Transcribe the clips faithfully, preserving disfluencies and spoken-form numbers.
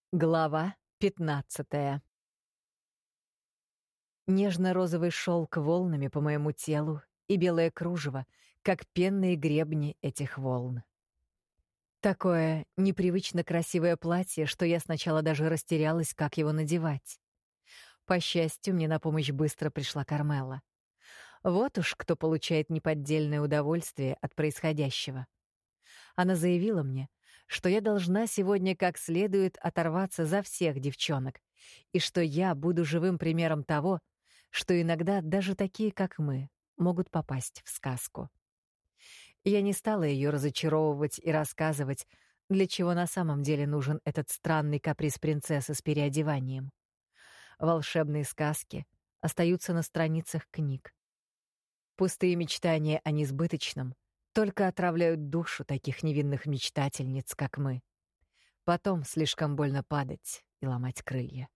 Глава пятнадцатая. Нежно-розовый шелк волнами по моему телу и белое кружево, как пенные гребни этих волн. Такое непривычно красивое платье, что я сначала даже растерялась, как его надевать. По счастью, мне на помощь быстро пришла Кармелла. Вот уж кто получает неподдельное удовольствие от происходящего. Она заявила мне, что я должна сегодня как следует оторваться за всех девчонок, и что я буду живым примером того, что иногда даже такие, как мы, могут попасть в сказку. Я не стала ее разочаровывать и рассказывать, для чего на самом деле нужен этот странный каприз принцессы с переодеванием. Волшебные сказки остаются на страницах книг. Пустые мечтания о несбыточном только отравляют душу таких невинных мечтательниц, как мы. Потом слишком больно падать и ломать крылья.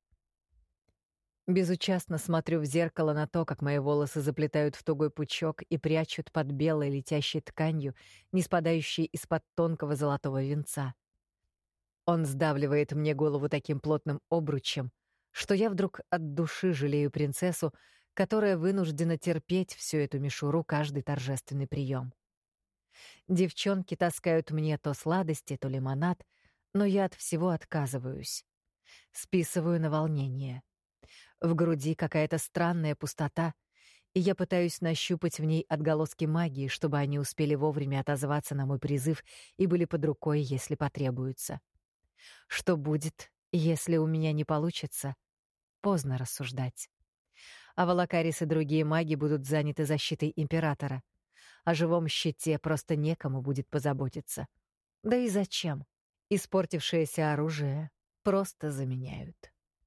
Безучастно смотрю в зеркало на то, как мои волосы заплетают в тугой пучок и прячут под белой летящей тканью, не спадающей из-под тонкого золотого венца. Он сдавливает мне голову таким плотным обручем, что я вдруг от души жалею принцессу, которая вынуждена терпеть всю эту мишуру каждый торжественный прием. Девчонки таскают мне то сладости, то лимонад, но я от всего отказываюсь. Списываю на волнение. В груди какая-то странная пустота, и я пытаюсь нащупать в ней отголоски магии, чтобы они успели вовремя отозваться на мой призыв и были под рукой, если потребуется. Что будет, если у меня не получится? Поздно рассуждать. А Волокарис и другие маги будут заняты защитой императора. О живом щите просто некому будет позаботиться. Да и зачем? Испортившееся оружие просто заменяют.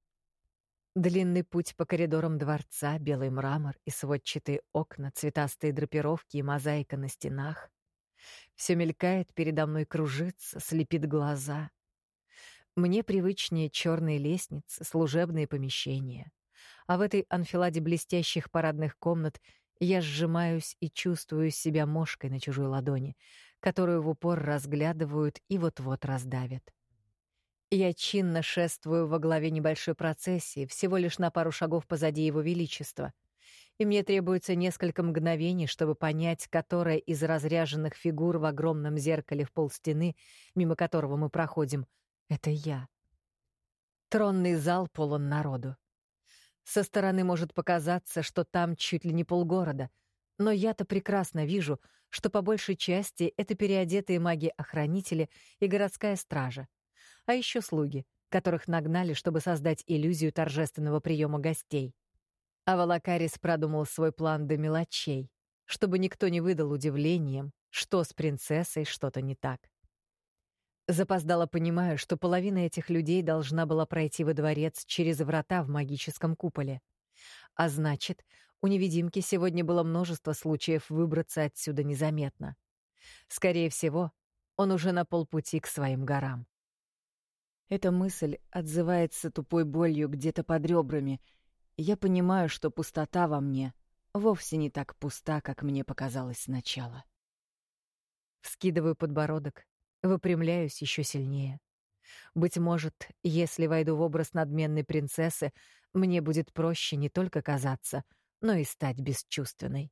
Длинный путь по коридорам дворца, белый мрамор и сводчатые окна, цветастые драпировки и мозаика на стенах. Все мелькает передо мной, кружится, слепит глаза. Мне привычнее черные лестницы, служебные помещения. А в этой анфиладе блестящих парадных комнат я сжимаюсь и чувствую себя мошкой на чужой ладони, которую в упор разглядывают и вот-вот раздавят. Я чинно шествую во главе небольшой процессии, всего лишь на пару шагов позади Его Величества, и мне требуется несколько мгновений, чтобы понять, которая из разряженных фигур в огромном зеркале в полстены, мимо которого мы проходим, — это я. Тронный зал полон народу. Со стороны может показаться, что там чуть ли не полгорода, но я-то прекрасно вижу, что по большей части это переодетые маги-охранители и городская стража, а еще слуги, которых нагнали, чтобы создать иллюзию торжественного приема гостей. А Волокарис продумал свой план до мелочей, чтобы никто не выдал удивлением, что с принцессой что-то не так. Запоздало понимаю, что половина этих людей должна была пройти во дворец через врата в магическом куполе. А значит, у невидимки сегодня было множество случаев выбраться отсюда незаметно. Скорее всего, он уже на полпути к своим горам. Эта мысль отзывается тупой болью где-то под ребрами, и я понимаю, что пустота во мне вовсе не так пуста, как мне показалось сначала. Вскидываю подбородок, выпрямляюсь еще сильнее. Быть может, если войду в образ надменной принцессы, мне будет проще не только казаться, но и стать бесчувственной.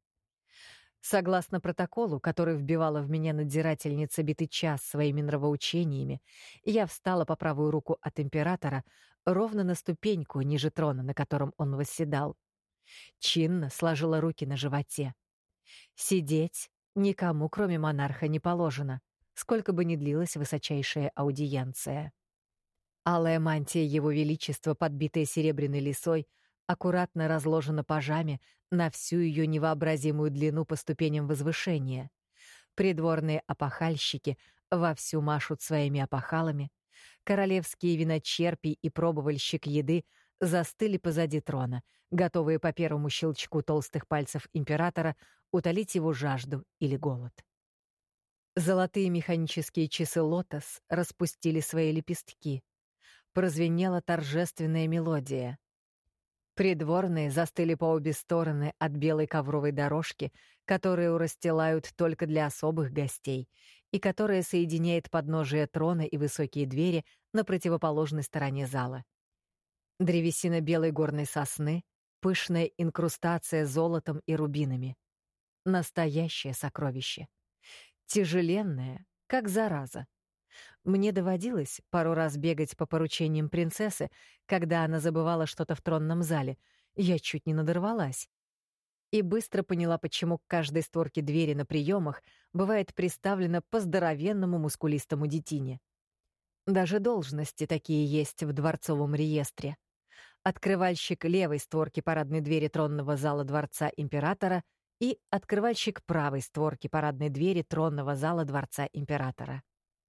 Согласно протоколу, который вбивала в меня надзирательница битый час своими нравоучениями, я встала по правую руку от императора ровно на ступеньку ниже трона, на котором он восседал. Чинно сложила руки на животе. Сидеть никому, кроме монарха, не положено, сколько бы ни длилась высочайшая аудиенция. Алая мантия Его Величества, подбитая серебряной лисой, аккуратно разложена пажами на всю ее невообразимую длину по ступеням возвышения. Придворные опахальщики вовсю машут своими опахалами. Королевские виночерпий и пробовальщик еды застыли позади трона, готовые по первому щелчку толстых пальцев императора утолить его жажду или голод. Золотые механические часы «Лотос» распустили свои лепестки. Прозвенела торжественная мелодия. Придворные застыли по обе стороны от белой ковровой дорожки, которую расстилают только для особых гостей, и которая соединяет подножие трона и высокие двери на противоположной стороне зала. Древесина белой горной сосны, пышная инкрустация золотом и рубинами. Настоящее сокровище. Тяжеленное, как зараза. Мне доводилось пару раз бегать по поручениям принцессы, когда она забывала что-то в тронном зале. Я чуть не надорвалась. И быстро поняла, почему к каждой створке двери на приемах бывает приставлено по здоровенному мускулистому детине. Даже должности такие есть в дворцовом реестре. Открывальщик левой створки парадной двери тронного зала дворца императора и открывальщик правой створки парадной двери тронного зала дворца императора.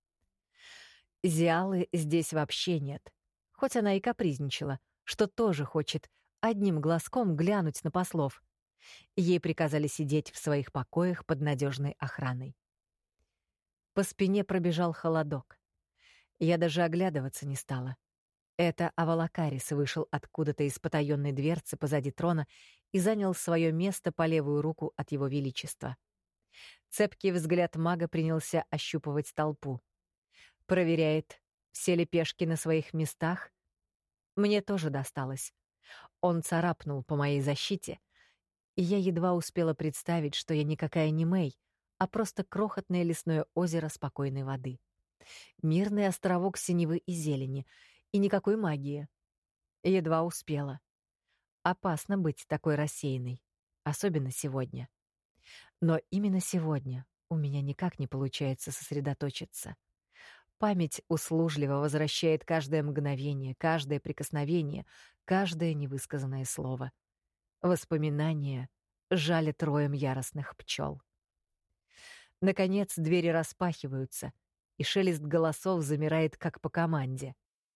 Зиалы здесь вообще нет, хоть она и капризничала, что тоже хочет одним глазком глянуть на послов. Ей приказали сидеть в своих покоях под надежной охраной. По спине пробежал холодок. Я даже оглядываться не стала. Это Авалакарис вышел откуда-то из потаённой дверцы позади трона и занял свое место по левую руку от его величества. Цепкий взгляд мага принялся ощупывать толпу. Проверяет, все ли пешки на своих местах. Мне тоже досталось. Он царапнул по моей защите, и я едва успела представить, что я никакая не Мэй, а просто крохотное лесное озеро спокойной воды. Мирный островок синевы и зелени — и никакой магии. Едва успела. Опасно быть такой рассеянной, особенно сегодня. Но именно сегодня у меня никак не получается сосредоточиться. Память услужливо возвращает каждое мгновение, каждое прикосновение, каждое невысказанное слово. Воспоминания жалят роем яростных пчел. Наконец двери распахиваются, и шелест голосов замирает как по команде.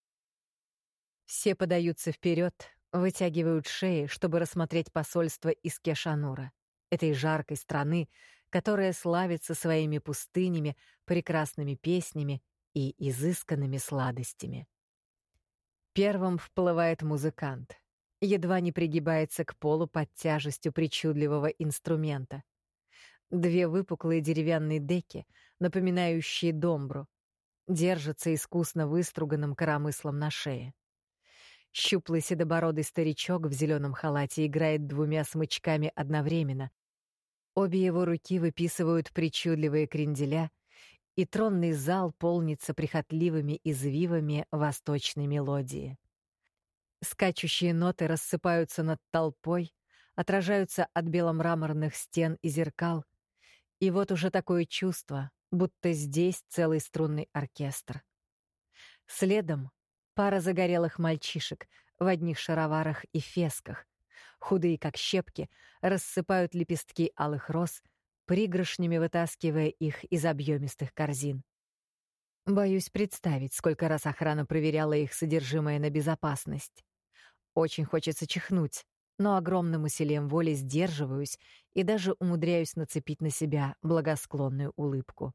Все подаются вперед, вытягивают шеи, чтобы рассмотреть посольство из Кешанура, этой жаркой страны, которая славится своими пустынями, прекрасными песнями и изысканными сладостями. Первым вплывает музыкант, едва не пригибается к полу под тяжестью причудливого инструмента. Две выпуклые деревянные деки, напоминающие домбру, держатся искусно выструганным коромыслом на шее. Щуплый седобородый старичок в зеленом халате играет двумя смычками одновременно. Обе его руки выписывают причудливые кренделя, и тронный зал полнится прихотливыми извивами восточной мелодии. Скачущие ноты рассыпаются над толпой, отражаются от беломраморных стен и зеркал, и вот уже такое чувство, будто здесь целый струнный оркестр. Следом пара загорелых мальчишек в одних шароварах и фесках, худые как щепки, рассыпают лепестки алых роз, пригоршнями вытаскивая их из объемистых корзин. Боюсь представить, сколько раз охрана проверяла их содержимое на безопасность. Очень хочется чихнуть, но огромным усилием воли сдерживаюсь и даже умудряюсь нацепить на себя благосклонную улыбку.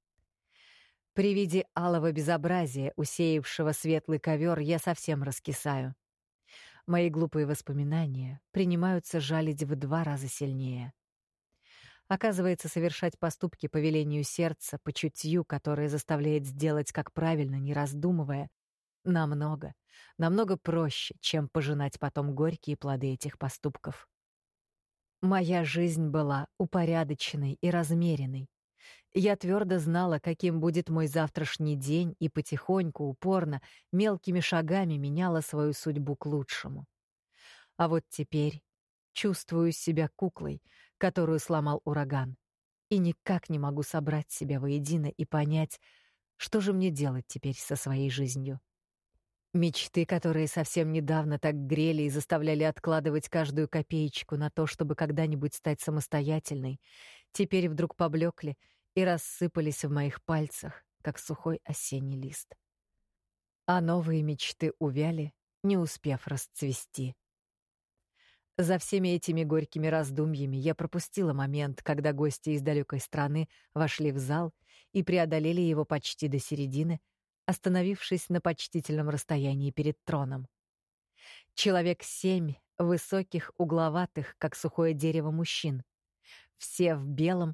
При виде алого безобразия, усеявшего светлый ковер, я совсем раскисаю. Мои глупые воспоминания принимаются жалить в два раза сильнее. Оказывается, совершать поступки по велению сердца, по чутью, которое заставляет сделать как правильно, не раздумывая, намного, намного проще, чем пожинать потом горькие плоды этих поступков. Моя жизнь была упорядоченной и размеренной. Я твердо знала, каким будет мой завтрашний день, и потихоньку, упорно, мелкими шагами меняла свою судьбу к лучшему. А вот теперь чувствую себя куклой, которую сломал ураган, и никак не могу собрать себя воедино и понять, что же мне делать теперь со своей жизнью. Мечты, которые совсем недавно так грели и заставляли откладывать каждую копеечку на то, чтобы когда-нибудь стать самостоятельной, теперь вдруг поблекли и рассыпались в моих пальцах, как сухой осенний лист. А новые мечты увяли, не успев расцвести. За всеми этими горькими раздумьями я пропустила момент, когда гости из далекой страны вошли в зал и преодолели его почти до середины, остановившись на почтительном расстоянии перед троном. Человек семь высоких, угловатых, как сухое дерево, мужчин. Все в белом,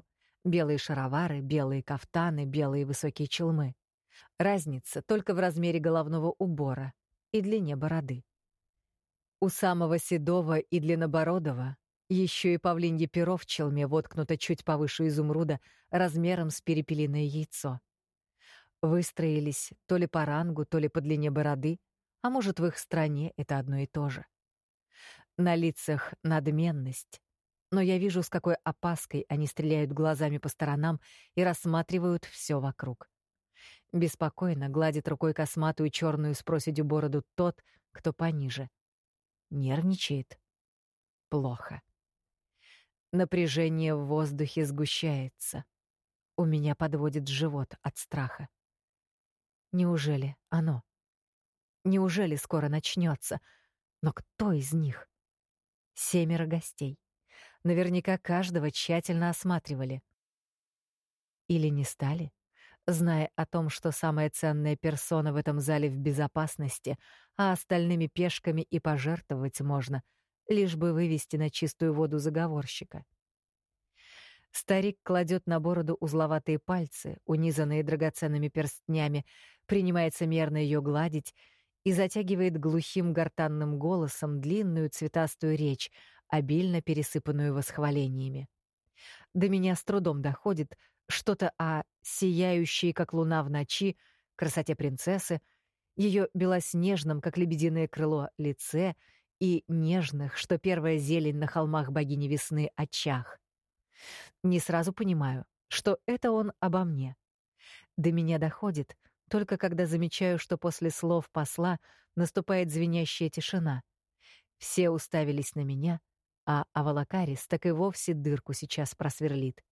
Белые шаровары, белые кафтаны, белые высокие челмы. Разница только в размере головного убора и длине бороды. У самого седого и длиннобородого еще и павлинье перо в челме воткнуто чуть повыше изумруда размером с перепелиное яйцо. Выстроились то ли по рангу, то ли по длине бороды, а может, в их стране это одно и то же. На лицах надменность, но я вижу, с какой опаской они стреляют глазами по сторонам и рассматривают все вокруг. Беспокойно гладит рукой косматую черную с проседью бороду тот, кто пониже. Нервничает. Плохо. Напряжение в воздухе сгущается. У меня подводит живот от страха. Неужели оно? Неужели скоро начнется? Но кто из них? Семеро гостей. Наверняка каждого тщательно осматривали. Или не стали, зная о том, что самая ценная персона в этом зале в безопасности, а остальными пешками и пожертвовать можно, лишь бы вывести на чистую воду заговорщика. Старик кладет на бороду узловатые пальцы, унизанные драгоценными перстнями, принимается мерно ее гладить и затягивает глухим гортанным голосом длинную цветастую речь, обильно пересыпанную восхвалениями. До меня с трудом доходит что-то о сияющей, как луна в ночи, красоте принцессы, ее белоснежном, как лебединое крыло, лице и нежных, что первая зелень на холмах богини весны, очах. Не сразу понимаю, что это он обо мне. До меня доходит только когда замечаю, что после слов посла наступает звенящая тишина. Все уставились на меня, а Авалакарис так и вовсе дырку сейчас просверлит.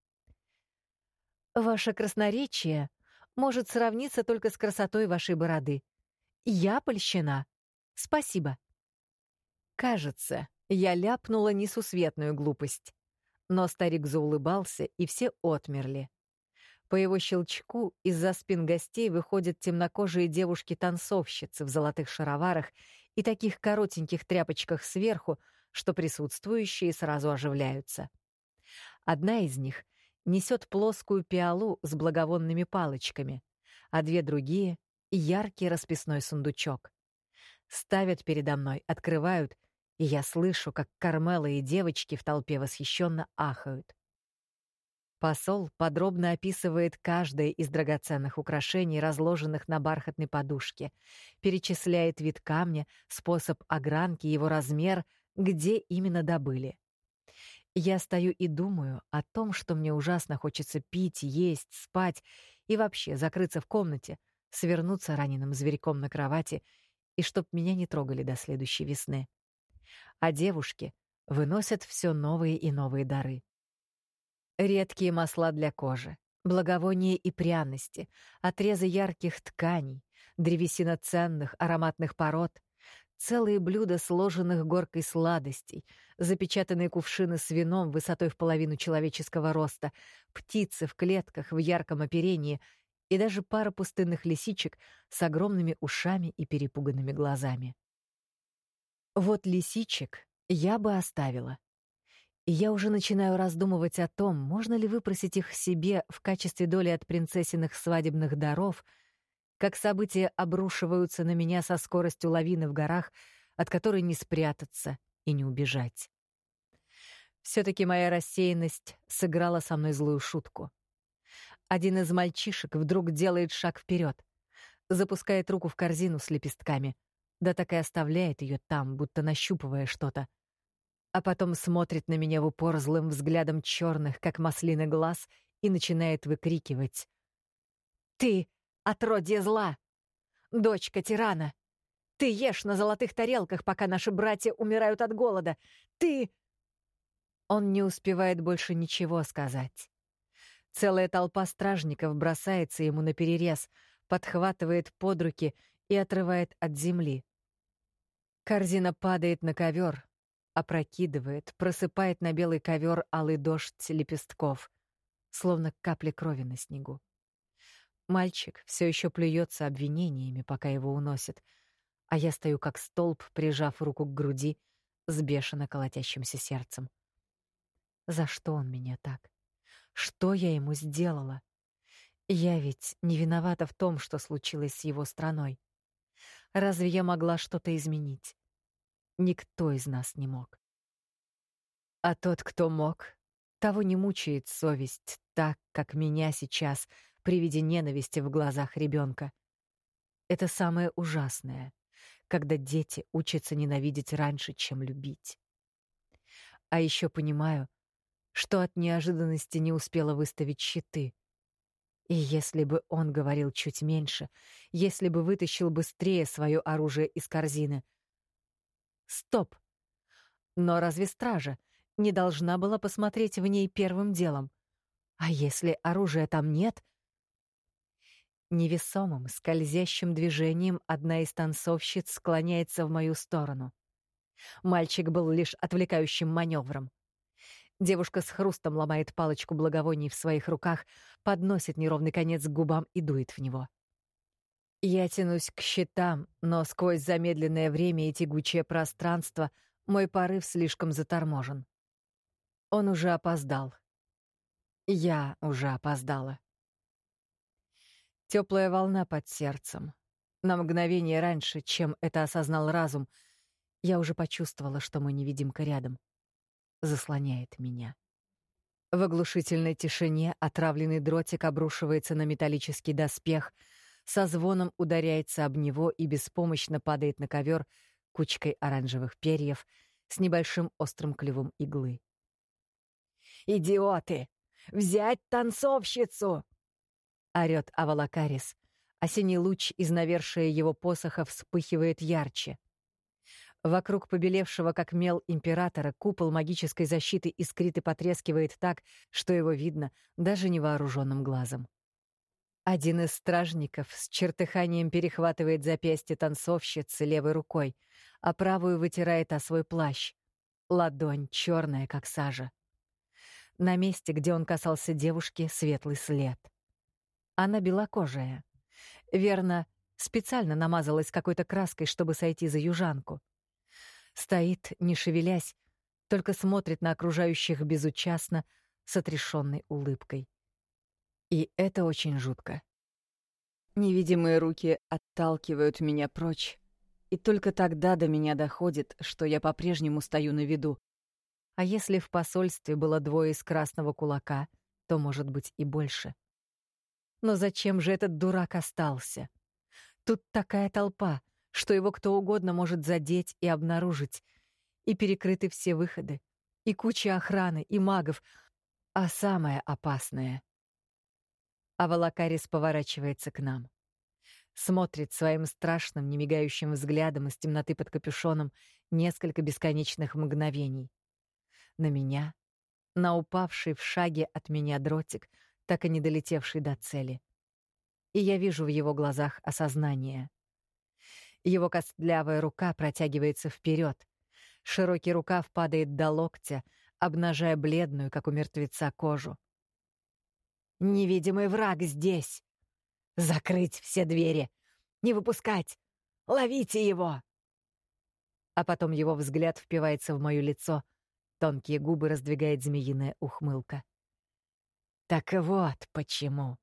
«Ваше красноречие может сравниться только с красотой вашей бороды. Я польщена. Спасибо». Кажется, я ляпнула несусветную глупость. Но старик заулыбался, и все отмерли. По его щелчку из-за спин гостей выходят темнокожие девушки-танцовщицы в золотых шароварах и таких коротеньких тряпочках сверху, что присутствующие сразу оживляются. Одна из них несет плоскую пиалу с благовонными палочками, а две другие — яркий расписной сундучок. Ставят передо мной, открывают, и я слышу, как Кармела и девочки в толпе восхищенно ахают. Посол подробно описывает каждое из драгоценных украшений, разложенных на бархатной подушке, перечисляет вид камня, способ огранки, его размер, где именно добыли. Я стою и думаю о том, что мне ужасно хочется пить, есть, спать и вообще закрыться в комнате, свернуться раненым зверьком на кровати и чтоб меня не трогали до следующей весны. А девушки выносят все новые и новые дары. Редкие масла для кожи, благовония и пряности, отрезы ярких тканей, древесина ценных ароматных пород, целые блюда сложенных горкой сладостей, запечатанные кувшины с вином высотой в половину человеческого роста, птицы в клетках в ярком оперении и даже пара пустынных лисичек с огромными ушами и перепуганными глазами. Вот лисичек я бы оставила. И я уже начинаю раздумывать о том, можно ли выпросить их себе в качестве доли от принцессиных свадебных даров, как события обрушиваются на меня со скоростью лавины в горах, от которой не спрятаться и не убежать. Все-таки моя рассеянность сыграла со мной злую шутку. Один из мальчишек вдруг делает шаг вперед, запускает руку в корзину с лепестками, да так и оставляет ее там, будто нащупывая что-то, а потом смотрит на меня в упор злым взглядом черных, как маслины, глаз и начинает выкрикивать: «Ты — отродье зла! Дочка тирана! Ты ешь на золотых тарелках, пока наши братья умирают от голода! Ты...» Он не успевает больше ничего сказать. Целая толпа стражников бросается ему наперерез, подхватывает под руки и отрывает от земли. Корзина падает на ковер, опрокидывает, просыпает на белый ковер алый дождь лепестков, словно капли крови на снегу. Мальчик все еще плюется обвинениями, пока его уносят, а я стою как столб, прижав руку к груди с бешено колотящимся сердцем. За что он меня так? Что я ему сделала? Я ведь не виновата в том, что случилось с его страной. Разве я могла что-то изменить? Никто из нас не мог. А тот, кто мог, того не мучает совесть так, как меня сейчас при виде ненависти в глазах ребенка. Это самое ужасное, когда дети учатся ненавидеть раньше, чем любить. А еще понимаю, что от неожиданности не успела выставить щиты. И если бы он говорил чуть меньше, если бы вытащил быстрее свое оружие из корзины. Стоп! Но разве стража не должна была посмотреть в ней первым делом? А если оружия там нет? Невесомым, скользящим движением одна из танцовщиц склоняется в мою сторону. Мальчик был лишь отвлекающим маневром. Девушка с хрустом ломает палочку благовоний в своих руках, подносит неровный конец к губам и дует в него. Я тянусь к щитам, но сквозь замедленное время и тягучее пространство мой порыв слишком заторможен. Он уже опоздал. Я уже опоздала. Теплая волна под сердцем. На мгновение раньше, чем это осознал разум, я уже почувствовала, что мой невидимка рядом. Заслоняет меня. В оглушительной тишине отравленный дротик обрушивается на металлический доспех, со звоном ударяется об него и беспомощно падает на ковер кучкой оранжевых перьев с небольшим острым клювом иглы. «Идиоты! Взять танцовщицу!» — орёт Авалакарис, а синий луч из навершия его посоха вспыхивает ярче. Вокруг побелевшего как мел императора купол магической защиты искрит и потрескивает так, что его видно даже невооруженным глазом. Один из стражников с чертыханием перехватывает запястье танцовщицы левой рукой, а правую вытирает о свой плащ. Ладонь черная, как сажа. На месте, где он касался девушки, светлый след. Она белокожая. Верно, специально намазалась какой-то краской, чтобы сойти за южанку. Стоит, не шевелясь, только смотрит на окружающих безучастно, с отрешенной улыбкой. И это очень жутко. Невидимые руки отталкивают меня прочь, и только тогда до меня доходит, что я по-прежнему стою на виду. А если в посольстве было двое из красного кулака, то, может быть, и больше. Но зачем же этот дурак остался? Тут такая толпа, что его кто угодно может задеть и обнаружить. И перекрыты все выходы, и куча охраны, и магов. А самое опасное... Авалакарис поворачивается к нам. Смотрит своим страшным, немигающим взглядом из темноты под капюшоном несколько бесконечных мгновений. На меня, на упавший в шаге от меня дротик, так и не долетевший до цели. И я вижу в его глазах осознание. Его костлявая рука протягивается вперед. Широкий рукав падает до локтя, обнажая бледную, как у мертвеца, кожу. «Невидимый враг здесь! Закрыть все двери! Не выпускать! Ловите его!» А потом его взгляд впивается в моё лицо, тонкие губы раздвигает змеиная ухмылка. «Так вот почему!»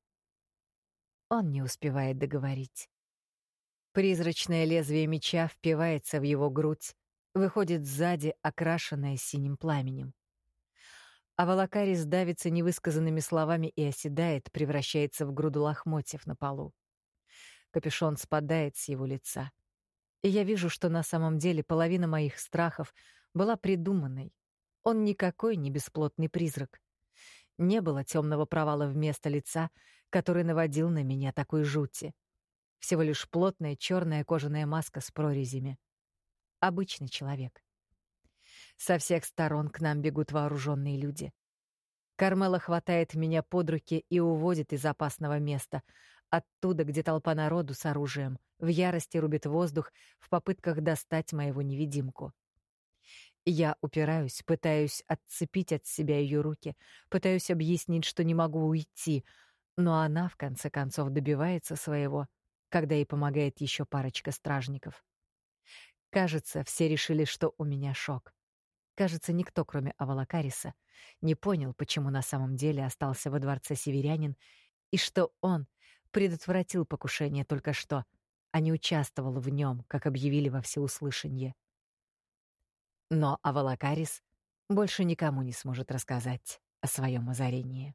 Он не успевает договорить. Призрачное лезвие меча впивается в его грудь, выходит сзади, окрашенное синим пламенем. Авалакарис давится невысказанными словами и оседает, превращается в груду лохмотьев на полу. Капюшон спадает с его лица. И я вижу, что на самом деле половина моих страхов была придуманной. Он никакой не бесплотный призрак. Не было темного провала вместо лица, который наводил на меня такой жути. Всего лишь плотная черная кожаная маска с прорезями. Обычный человек. Со всех сторон к нам бегут вооруженные люди. Кармела хватает меня под руки и уводит из опасного места, оттуда, где толпа народу с оружием, в ярости рубит воздух в попытках достать моего невидимку. Я упираюсь, пытаюсь отцепить от себя ее руки, пытаюсь объяснить, что не могу уйти, но она, в конце концов, добивается своего, когда ей помогает еще парочка стражников. Кажется, все решили, что у меня шок. Кажется, никто, кроме Авалакариса, не понял, почему на самом деле остался во дворце северянин, и что он предотвратил покушение только что, а не участвовал в нем, как объявили во всеуслышание. Но Авалакарис больше никому не сможет рассказать о своем озарении.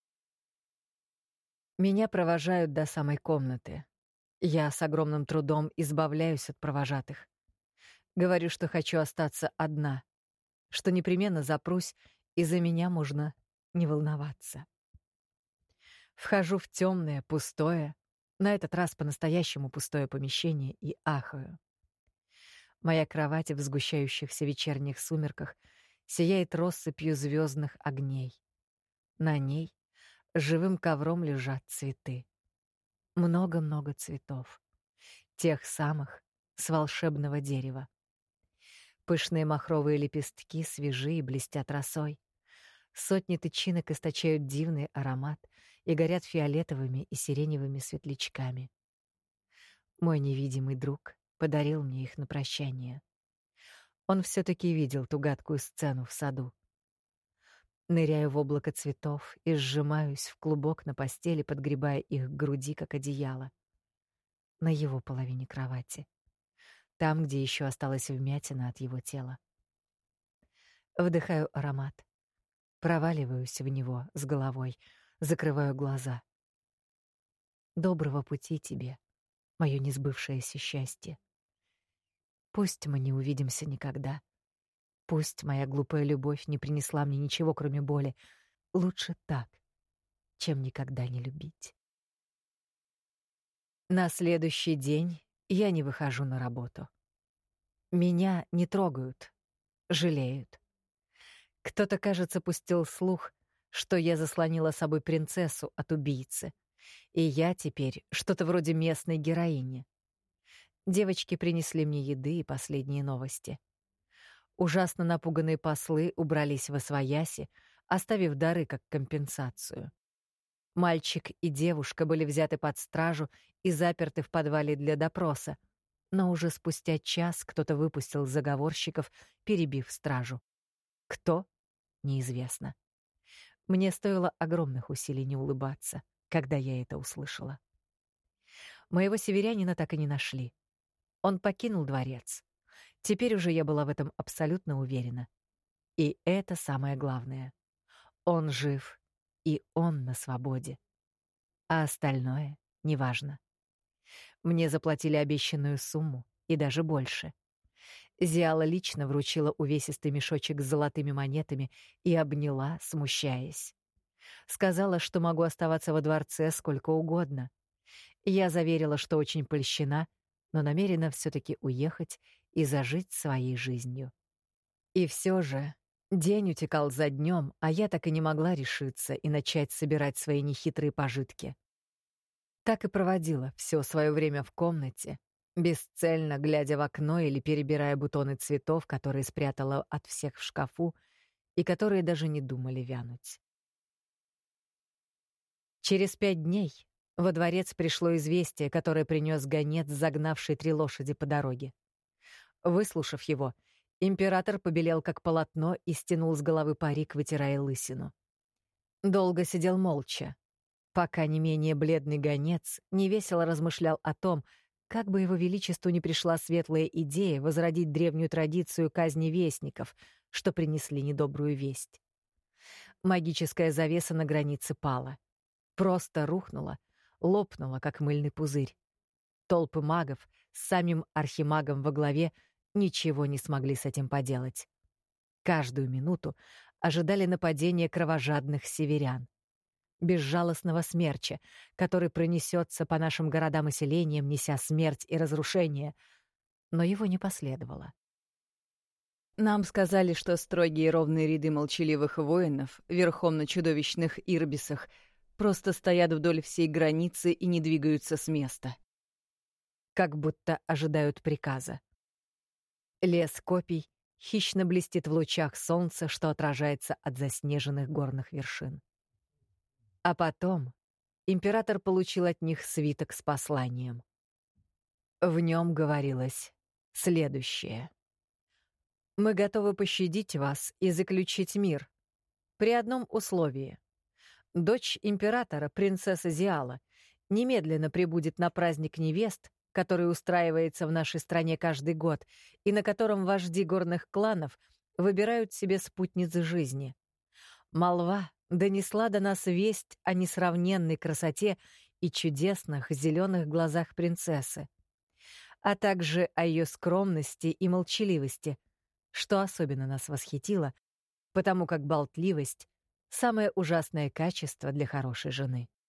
Меня провожают до самой комнаты. Я с огромным трудом избавляюсь от провожатых. Говорю, что хочу остаться одна, что непременно запрусь, и за меня можно не волноваться. Вхожу в темное, пустое, на этот раз по-настоящему пустое помещение и ахаю. Моя кровать в сгущающихся вечерних сумерках сияет россыпью звездных огней. На ней живым ковром лежат цветы. Много-много цветов. Тех самых с волшебного дерева. Пышные махровые лепестки свежи и блестят росой. Сотни тычинок источают дивный аромат и горят фиолетовыми и сиреневыми светлячками. Мой невидимый друг подарил мне их на прощание. Он все-таки видел ту гадкую сцену в саду. Ныряю в облако цветов и сжимаюсь в клубок на постели, подгребая их к груди, как одеяло. На его половине кровати. Там, где еще осталась вмятина от его тела. Вдыхаю аромат. Проваливаюсь в него с головой, закрываю глаза. Доброго пути тебе, мое несбывшееся счастье. Пусть мы не увидимся никогда. Пусть моя глупая любовь не принесла мне ничего, кроме боли. Лучше так, чем никогда не любить. На следующий день я не выхожу на работу. Меня не трогают, жалеют. Кто-то, кажется, пустил слух, что я заслонила собой принцессу от убийцы, и я теперь что-то вроде местной героини. Девочки принесли мне еды и последние новости. Ужасно напуганные послы убрались восвояси, оставив дары как компенсацию. Мальчик и девушка были взяты под стражу и заперты в подвале для допроса, но уже спустя час кто-то выпустил заговорщиков, перебив стражу. Кто? Неизвестно. Мне стоило огромных усилий не улыбаться, когда я это услышала. Моего северянина так и не нашли. Он покинул дворец. Теперь уже я была в этом абсолютно уверена. И это самое главное. Он жив, и он на свободе. А остальное неважно. Мне заплатили обещанную сумму, и даже больше. Зиала лично вручила увесистый мешочек с золотыми монетами и обняла, смущаясь. Сказала, что могу оставаться во дворце сколько угодно. Я заверила, что очень польщена, но намерена все-таки уехать и зажить своей жизнью. И все же день утекал за днем, а я так и не могла решиться и начать собирать свои нехитрые пожитки. Так и проводила все свое время в комнате, бесцельно глядя в окно или перебирая бутоны цветов, которые спрятала от всех в шкафу и которые даже не думали вянуть. Через пять дней во дворец пришло известие, которое принес гонец, загнавший три лошади по дороге. Выслушав его, император побелел как полотно и стянул с головы парик, вытирая лысину. Долго сидел молча, пока не менее бледный гонец невесело размышлял о том, как бы его величеству не пришла светлая идея возродить древнюю традицию казни вестников, что принесли недобрую весть. Магическая завеса на границе пала. Просто рухнула, лопнула, как мыльный пузырь. Толпы магов с самим архимагом во главе ничего не смогли с этим поделать. Каждую минуту ожидали нападения кровожадных северян. Безжалостного смерча, который пронесется по нашим городам и селениям, неся смерть и разрушение, но его не последовало. Нам сказали, что строгие ровные ряды молчаливых воинов, верхом на чудовищных ирбисах, просто стоят вдоль всей границы и не двигаются с места. Как будто ожидают приказа. Лес копий хищно блестит в лучах солнца, что отражается от заснеженных горных вершин. А потом император получил от них свиток с посланием. В нем говорилось следующее. Мы готовы пощадить вас и заключить мир. При одном условии. Дочь императора, принцесса Зиала, немедленно прибудет на праздник невест, который устраивается в нашей стране каждый год и на котором вожди горных кланов выбирают себе спутниц жизни. Молва донесла до нас весть о несравненной красоте и чудесных зеленых глазах принцессы, а также о ее скромности и молчаливости, что особенно нас восхитило, потому как болтливость — самое ужасное качество для хорошей жены.